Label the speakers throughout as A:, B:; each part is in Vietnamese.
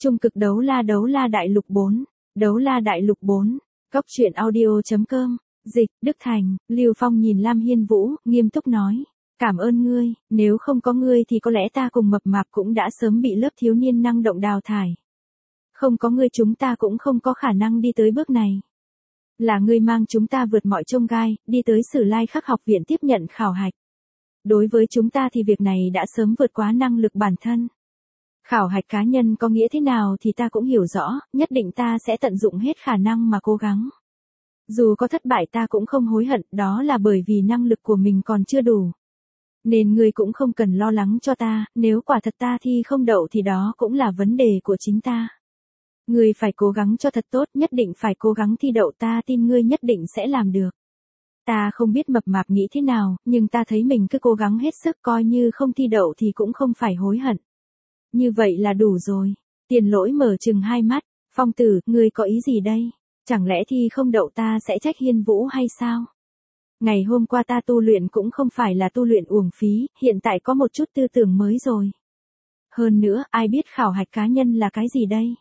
A: Trung cực đấu la đại lục 4. Đấu la đại lục 4. Cóc truyện audio.com. Dịch, Đức Thành. Lưu Phong nhìn Lam Hiên Vũ, nghiêm túc nói. Cảm ơn ngươi, nếu không có ngươi thì có lẽ ta cùng mập mạp cũng đã sớm bị lớp thiếu niên năng động đào thải. Không có ngươi chúng ta cũng không có khả năng đi tới bước này. Là ngươi mang chúng ta vượt mọi chông gai, đi tới Sử Lai Khắc học viện tiếp nhận khảo hạch. Đối với chúng ta thì việc này đã sớm vượt quá năng lực bản thân. Khảo hạch cá nhân có nghĩa thế nào thì ta cũng hiểu rõ, nhất định ta sẽ tận dụng hết khả năng mà cố gắng. Dù có thất bại ta cũng không hối hận, đó là bởi vì năng lực của mình còn chưa đủ. Nên ngươi cũng không cần lo lắng cho ta, nếu quả thật ta thi không đậu thì đó cũng là vấn đề của chính ta. Ngươi phải cố gắng cho thật tốt, nhất định phải cố gắng thi đậu, ta tin ngươi nhất định sẽ làm được. Ta không biết mập mạp nghĩ thế nào, nhưng ta thấy mình cứ cố gắng hết sức, coi như không thi đậu thì cũng không phải hối hận. Như vậy là đủ rồi. Tiền Lỗi mở trừng hai mắt. Phong tử, ngươi có ý gì đây? Chẳng lẽ thi không đậu ta sẽ trách Hiên Vũ hay sao? Ngày hôm qua ta tu luyện cũng không phải là tu luyện uổng phí, hiện tại có một chút tư tưởng mới rồi. Hơn nữa, ai biết khảo hạch cá nhân là cái gì đây?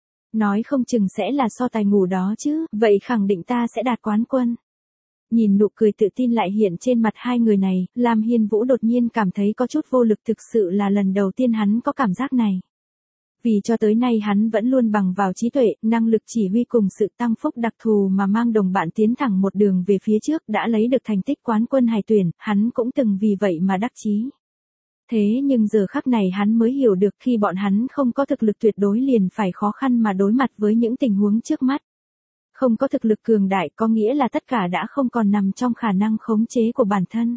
A: Nói không chừng sẽ là so tài ngủ đó chứ, vậy khẳng định ta sẽ đạt quán quân. Nhìn nụ cười tự tin lại hiện trên mặt hai người này, Lam Hiên Vũ đột nhiên cảm thấy có chút vô lực, thực sự là lần đầu tiên hắn có cảm giác này. Vì cho tới nay hắn vẫn luôn bằng vào trí tuệ, năng lực chỉ huy cùng sự tăng phúc đặc thù mà mang đồng bạn tiến thẳng một đường về phía trước, đã lấy được thành tích quán quân hải tuyển, hắn cũng từng vì vậy mà đắc chí. Thế nhưng giờ khắc này hắn mới hiểu được khi bọn hắn không có thực lực tuyệt đối liền phải khó khăn mà đối mặt với những tình huống trước mắt. Không có thực lực cường đại có nghĩa là tất cả đã không còn nằm trong khả năng khống chế của bản thân.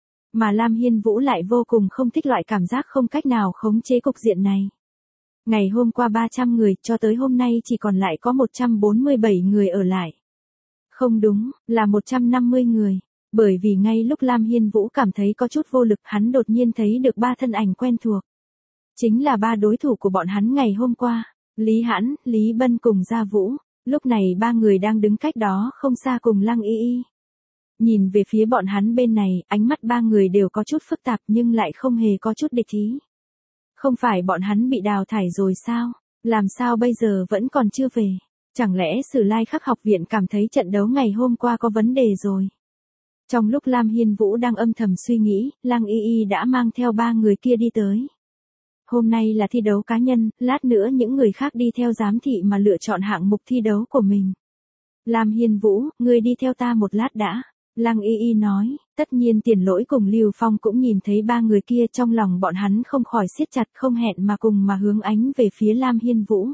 A: Mà Lam Hiên Vũ lại vô cùng không thích loại cảm giác không cách nào khống chế cục diện này. Ngày hôm qua 300 người, cho tới hôm nay chỉ còn lại có 147 người ở lại. Không đúng, là 150 người. Bởi vì ngay lúc Lam Hiên Vũ cảm thấy có chút vô lực, hắn đột nhiên thấy được ba thân ảnh quen thuộc. Chính là ba đối thủ của bọn hắn ngày hôm qua. Lý Hãn, Lý Bân cùng Gia Vũ. Lúc này ba người đang đứng cách đó không xa cùng Lăng Y Y. Nhìn về phía bọn hắn bên này, ánh mắt ba người đều có chút phức tạp nhưng lại không hề có chút địch ý. Không phải bọn hắn bị đào thải rồi sao? Làm sao bây giờ vẫn còn chưa về? Chẳng lẽ Sử Lai Khắc học viện cảm thấy trận đấu ngày hôm qua có vấn đề rồi? Trong lúc Lam Hiên Vũ đang âm thầm suy nghĩ, Lăng Y Y đã mang theo ba người kia đi tới. Hôm nay là thi đấu cá nhân, lát nữa những người khác đi theo giám thị mà lựa chọn hạng mục thi đấu của mình. Lam Hiên Vũ, ngươi đi theo ta một lát đã. Lăng Y Y nói, tất nhiên Tiền Lỗi cùng Lưu Phong cũng nhìn thấy ba người kia, trong lòng bọn hắn không khỏi siết chặt, không hẹn mà cùng mà hướng ánh về phía Lam Hiên Vũ.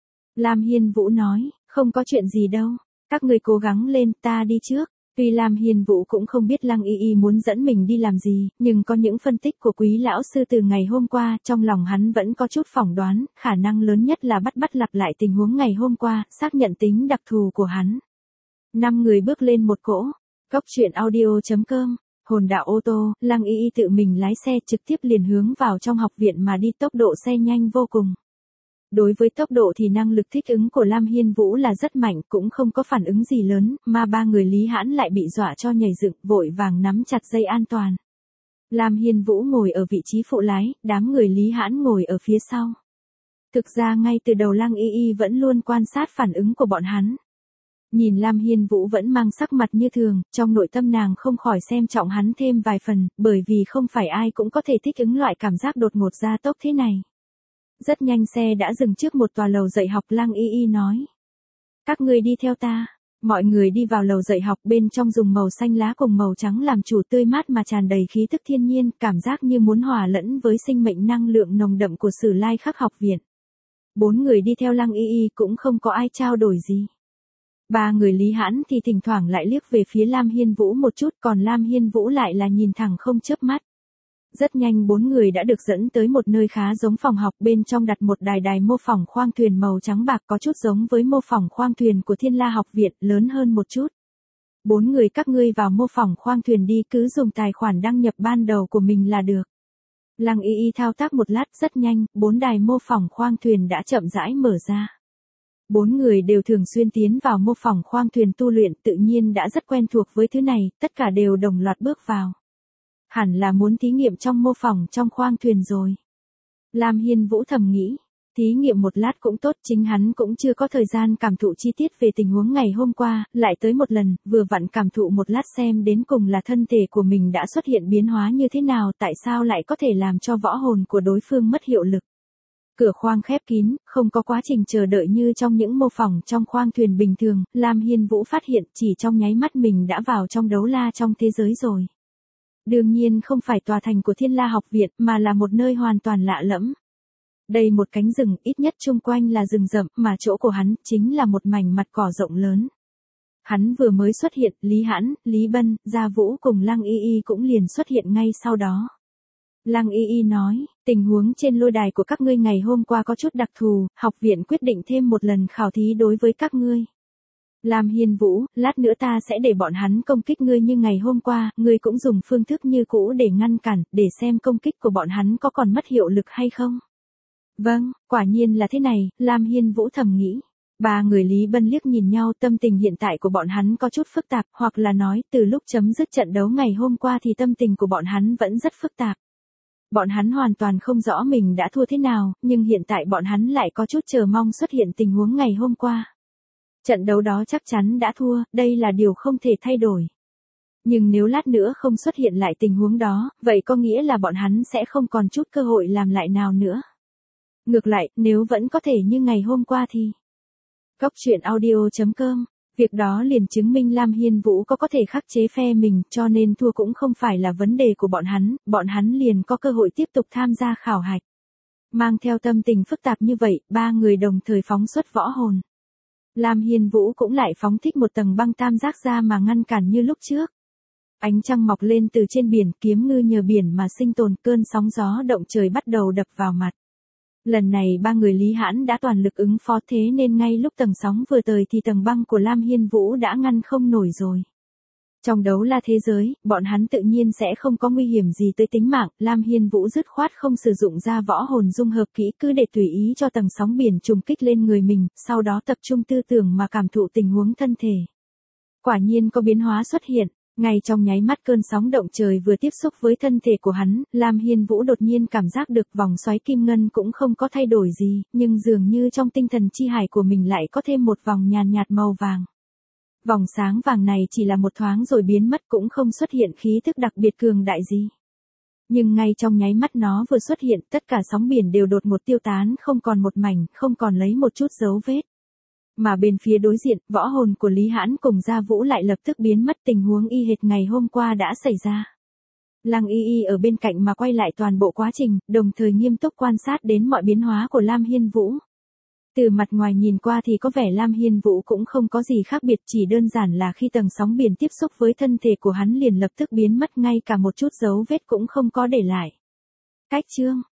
A: Lam Hiên Vũ nói, không có chuyện gì đâu, các người cố gắng lên, ta đi trước. Tuy Lam Hiên Vũ cũng không biết Lăng Y Y muốn dẫn mình đi làm gì, nhưng có những phân tích của Quý lão sư từ ngày hôm qua, trong lòng hắn vẫn có chút phỏng đoán, khả năng lớn nhất là bắt lặp lại tình huống ngày hôm qua, xác nhận tính đặc thù của hắn. 5 người bước lên một cỗ. Cóc truyện audio.com. Hồn đạo ô tô, Lăng Y Y tự mình lái xe trực tiếp liền hướng vào trong học viện mà đi, tốc độ xe nhanh vô cùng. Đối với tốc độ thì năng lực thích ứng của Lam Hiên Vũ là rất mạnh, cũng không có phản ứng gì lớn, mà ba người Lý Hãn lại bị dọa cho nhảy dựng, vội vàng nắm chặt dây an toàn. Lam Hiên Vũ ngồi ở vị trí phụ lái, đám người Lý Hãn ngồi ở phía sau. Thực ra ngay từ đầu Lăng Y Y vẫn luôn quan sát phản ứng của bọn hắn. Nhìn Lam Hiên Vũ vẫn mang sắc mặt như thường, trong nội tâm nàng không khỏi xem trọng hắn thêm vài phần, bởi vì không phải ai cũng có thể thích ứng loại cảm giác đột ngột gia tốc thế này. Rất nhanh xe đã dừng trước một tòa lầu dạy học, Lăng Y Y nói. Các ngươi đi theo ta. Mọi người đi vào lầu dạy học, bên trong dùng màu xanh lá cùng màu trắng làm chủ, tươi mát mà tràn đầy khí tức thiên nhiên, cảm giác như muốn hòa lẫn với sinh mệnh năng lượng nồng đậm của Sử Lai Khắc học viện. 4 người đi theo Lăng Y Y cũng không có ai trao đổi gì. Ba người Lý Hãn thì thỉnh thoảng lại liếc về phía Lam Hiên Vũ một chút, còn Lam Hiên Vũ lại là nhìn thẳng không chớp mắt. Rất nhanh 4 người đã được dẫn tới một nơi khá giống phòng học, bên trong đặt một đài mô phỏng khoang thuyền màu trắng bạc, có chút giống với mô phỏng khoang thuyền của Thiên La học viện, lớn hơn một chút. 4 người các ngươi vào mô phỏng khoang thuyền đi, cứ dùng tài khoản đăng nhập ban đầu của mình là được. Lăng Y Y thao tác một lát, rất nhanh, 4 đài mô phỏng khoang thuyền đã chậm rãi mở ra. 4 người đều thường xuyên tiến vào mô phỏng khoang thuyền tu luyện, tự nhiên đã rất quen thuộc với thứ này, tất cả đều đồng loạt bước vào. Hẳn là muốn thí nghiệm trong mô phỏng trong khoang thuyền rồi. Lam Hiên Vũ thầm nghĩ, thí nghiệm một lát cũng tốt, chính hắn cũng chưa có thời gian cảm thụ chi tiết về tình huống ngày hôm qua, lại tới một lần, vừa vặn cảm thụ một lát xem đến cùng là thân thể của mình đã xuất hiện biến hóa như thế nào, tại sao lại có thể làm cho võ hồn của đối phương mất hiệu lực. Cửa khoang khép kín, không có quá trình chờ đợi như trong những mô phỏng trong khoang thuyền bình thường, Lam Hiên Vũ phát hiện chỉ trong nháy mắt mình đã vào trong đấu la trong thế giới rồi. Đương nhiên không phải tòa thành của Thiên La học viện mà là một nơi hoàn toàn lạ lẫm. Đây một cánh rừng, ít nhất chung quanh là rừng rậm, mà chỗ của hắn chính là một mảnh mặt cỏ rộng lớn. Hắn vừa mới xuất hiện, Lý Hãn, Lý Bân, Gia Vũ cùng Lăng Y Y cũng liền xuất hiện ngay sau đó. Lăng Y Y nói, tình huống trên lôi đài của các ngươi ngày hôm qua có chút đặc thù, học viện quyết định thêm một lần khảo thí đối với các ngươi. Lam Hiên Vũ, lát nữa ta sẽ để bọn hắn công kích ngươi như ngày hôm qua, ngươi cũng dùng phương thức như cũ để ngăn cản, để xem công kích của bọn hắn có còn mất hiệu lực hay không. Vâng, quả nhiên là thế này, Lam Hiên Vũ thầm nghĩ. Ba người Lý Bân liếc nhìn nhau, tâm tình hiện tại của bọn hắn có chút phức tạp, hoặc là nói, từ lúc chấm dứt trận đấu ngày hôm qua thì tâm tình của bọn hắn vẫn rất phức tạp. Bọn hắn hoàn toàn không rõ mình đã thua thế nào, nhưng hiện tại bọn hắn lại có chút chờ mong xuất hiện tình huống ngày hôm qua. Trận đấu đó chắc chắn đã thua, đây là điều không thể thay đổi. Nhưng nếu lát nữa không xuất hiện lại tình huống đó, vậy có nghĩa là bọn hắn sẽ không còn chút cơ hội làm lại nào nữa. Ngược lại, nếu vẫn có thể như ngày hôm qua thì... Góc truyện audio.com, việc đó liền chứng minh Lam Hiên Vũ có thể khắc chế phe mình, cho nên thua cũng không phải là vấn đề của bọn hắn liền có cơ hội tiếp tục tham gia khảo hạch. Mang theo tâm tình phức tạp như vậy, ba người đồng thời phóng xuất võ hồn. Lam Hiên Vũ cũng lại phóng thích một tầng băng tam giác ra mà ngăn cản như lúc trước. Ánh trăng mọc lên từ trên biển, kiếm ngư nhờ biển mà sinh tồn, cơn sóng gió động trời bắt đầu đập vào mặt. Lần này ba người Lý Hãn đã toàn lực ứng phó, thế nên ngay lúc tầng sóng vừa tới thì tầng băng của Lam Hiên Vũ đã ngăn không nổi rồi. Trong đấu la thế giới, bọn hắn tự nhiên sẽ không có nguy hiểm gì tới tính mạng, Lam Hiên Vũ dứt khoát không sử dụng ra võ hồn dung hợp kỹ, cứ để tùy ý cho tầng sóng biển trùng kích lên người mình, sau đó tập trung tư tưởng mà cảm thụ tình huống thân thể. Quả nhiên có biến hóa xuất hiện. Ngay trong nháy mắt cơn sóng động trời vừa tiếp xúc với thân thể của hắn, Lam Hiên Vũ đột nhiên cảm giác được vòng xoáy kim ngân cũng không có thay đổi gì, nhưng dường như trong tinh thần chi hải của mình lại có thêm một vòng nhàn nhạt màu vàng. Vòng sáng vàng này chỉ là một thoáng rồi biến mất, cũng không xuất hiện khí thức đặc biệt cường đại gì. Nhưng ngay trong nháy mắt nó vừa xuất hiện, tất cả sóng biển đều đột ngột tiêu tán, không còn một mảnh, không còn lấy một chút dấu vết. Mà bên phía đối diện, võ hồn của Lý Hãn cùng Gia Vũ lại lập tức biến mất, tình huống y hệt ngày hôm qua đã xảy ra. Lăng Y Y ở bên cạnh mà quay lại toàn bộ quá trình, đồng thời nghiêm túc quan sát đến mọi biến hóa của Lam Hiên Vũ. Từ mặt ngoài nhìn qua thì có vẻ Lam Hiên Vũ cũng không có gì khác biệt, chỉ đơn giản là khi tầng sóng biển tiếp xúc với thân thể của hắn liền lập tức biến mất, ngay cả một chút dấu vết cũng không có để lại. Cách chương